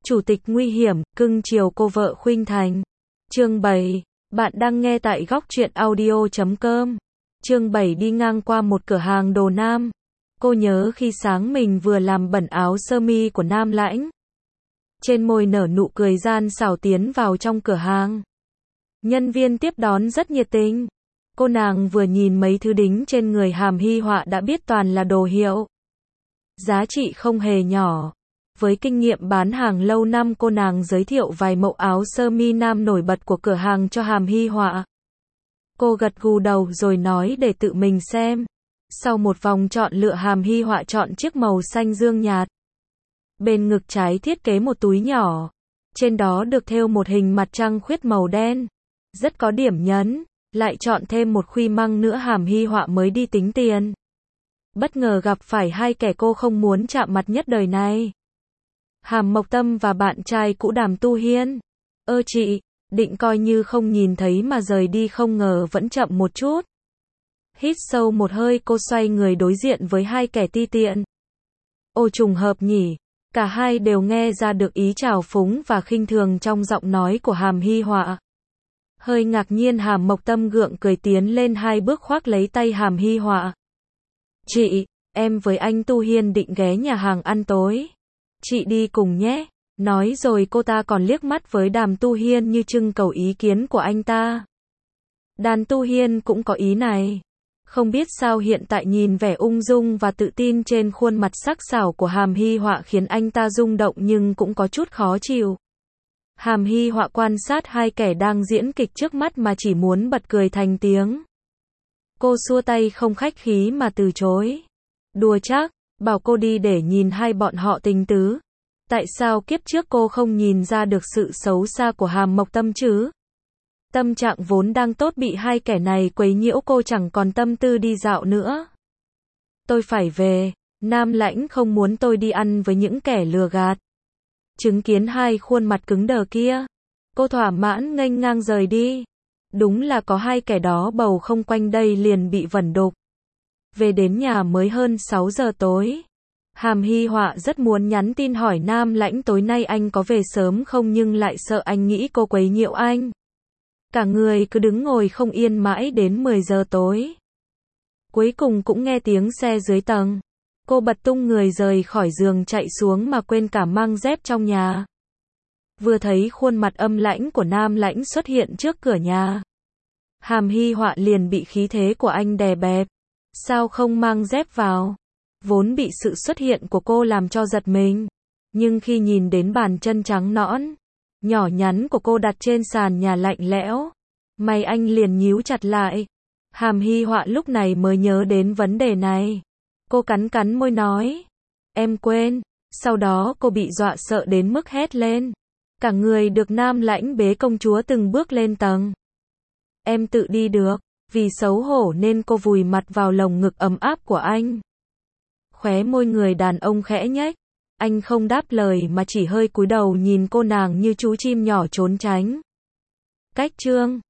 Chủ tịch nguy hiểm, cưng chiều cô vợ khuynh thành. Chương 7. Bạn đang nghe tại góc truyện audio.com. Chương 7 đi ngang qua một cửa hàng đồ nam. Cô nhớ khi sáng mình vừa làm bẩn áo sơ mi của Nam Lãnh. Trên môi nở nụ cười gian xảo tiến vào trong cửa hàng. Nhân viên tiếp đón rất nhiệt tình. Cô nàng vừa nhìn mấy thứ đính trên người Hàm Hy Họa đã biết toàn là đồ hiệu. Giá trị không hề nhỏ. Với kinh nghiệm bán hàng lâu năm, cô nàng giới thiệu vài mẫu áo sơ mi nam nổi bật của cửa hàng cho Hàm Hy Họa. Cô gật gù đầu rồi nói để tự mình xem. Sau một vòng chọn lựa, Hàm Hy Họa chọn chiếc màu xanh dương nhạt. Bên ngực trái thiết kế một túi nhỏ. Trên đó được thêu một hình mặt trăng khuyết màu đen. Rất có điểm nhấn. Lại chọn thêm một khuy măng nữa. Hàm Hy Họa mới đi tính tiền. Bất ngờ gặp phải hai kẻ cô không muốn chạm mặt nhất đời này. Hàm Mộc Tâm và bạn trai cũ Đàm Tu Hiên. Chị, định coi như không nhìn thấy mà rời đi, không ngờ vẫn chậm một chút. Hít sâu một hơi, cô xoay người đối diện với hai kẻ ti tiện. Trùng hợp nhỉ, cả hai đều nghe ra được ý trào phúng và khinh thường trong giọng nói của Hàm Hy Họa. Hơi ngạc nhiên, Hàm Mộc Tâm gượng cười tiến lên 2 bước khoác lấy tay Hàm Hy Họa. Chị, em với anh Tu Hiên định ghé nhà hàng ăn tối. Chị đi cùng nhé. Nói rồi cô ta còn liếc mắt với Đàm Tu Hiên như trưng cầu ý kiến của anh ta. Đàn Tu Hiên cũng có ý này. Không biết sao hiện tại nhìn vẻ ung dung và tự tin trên khuôn mặt sắc sảo của Hàm Hy Họa khiến anh ta rung động nhưng cũng có chút khó chịu. Hàm Hy Họa quan sát hai kẻ đang diễn kịch trước mắt mà chỉ muốn bật cười thành tiếng. Cô xua tay không khách khí mà từ chối. Đùa chắc, bảo cô đi để nhìn hai bọn họ tình tứ. Tại sao kiếp trước cô không nhìn ra được sự xấu xa của Hàm Mộc Tâm chứ? Tâm trạng vốn đang tốt bị hai kẻ này quấy nhiễu, cô chẳng còn tâm tư đi dạo nữa. Tôi phải về, Nam Lãnh không muốn tôi đi ăn với những kẻ lừa gạt. Chứng kiến hai khuôn mặt cứng đờ kia, cô thỏa mãn nghênh ngang rời đi. Đúng là có hai kẻ đó bầu không quanh đây liền bị vẩn đục. Về đến nhà mới hơn 6 giờ tối. Hàm Hy Họa rất muốn nhắn tin hỏi Nam Lãnh tối nay anh có về sớm không, nhưng lại sợ anh nghĩ cô quấy nhiễu anh. Cả người cứ đứng ngồi không yên mãi đến 10 giờ tối. Cuối cùng cũng nghe tiếng xe dưới tầng. Cô bật tung người rời khỏi giường chạy xuống mà quên cả mang dép trong nhà. Vừa thấy khuôn mặt âm lãnh của Nam Lãnh xuất hiện trước cửa nhà, Hàm Hy Họa liền bị khí thế của anh đè bẹp. Sao không mang dép vào? Vốn bị sự xuất hiện của cô làm cho giật mình. Nhưng khi nhìn đến bàn chân trắng nõn, nhỏ nhắn của cô đặt trên sàn nhà lạnh lẽo, mày anh liền nhíu chặt lại. Hàm Hy Họa lúc này mới nhớ đến vấn đề này. Cô cắn cắn môi nói. Em quên. Sau đó cô bị dọa sợ đến mức hét lên. Cả người được Nam Lãnh bế công chúa từng bước lên tầng. Em tự đi được. Vì xấu hổ nên cô vùi mặt vào lồng ngực ấm áp của anh. Khóe môi người đàn ông khẽ nhếch. Anh không đáp lời mà chỉ hơi cúi đầu nhìn cô nàng như chú chim nhỏ trốn tránh. Cách chương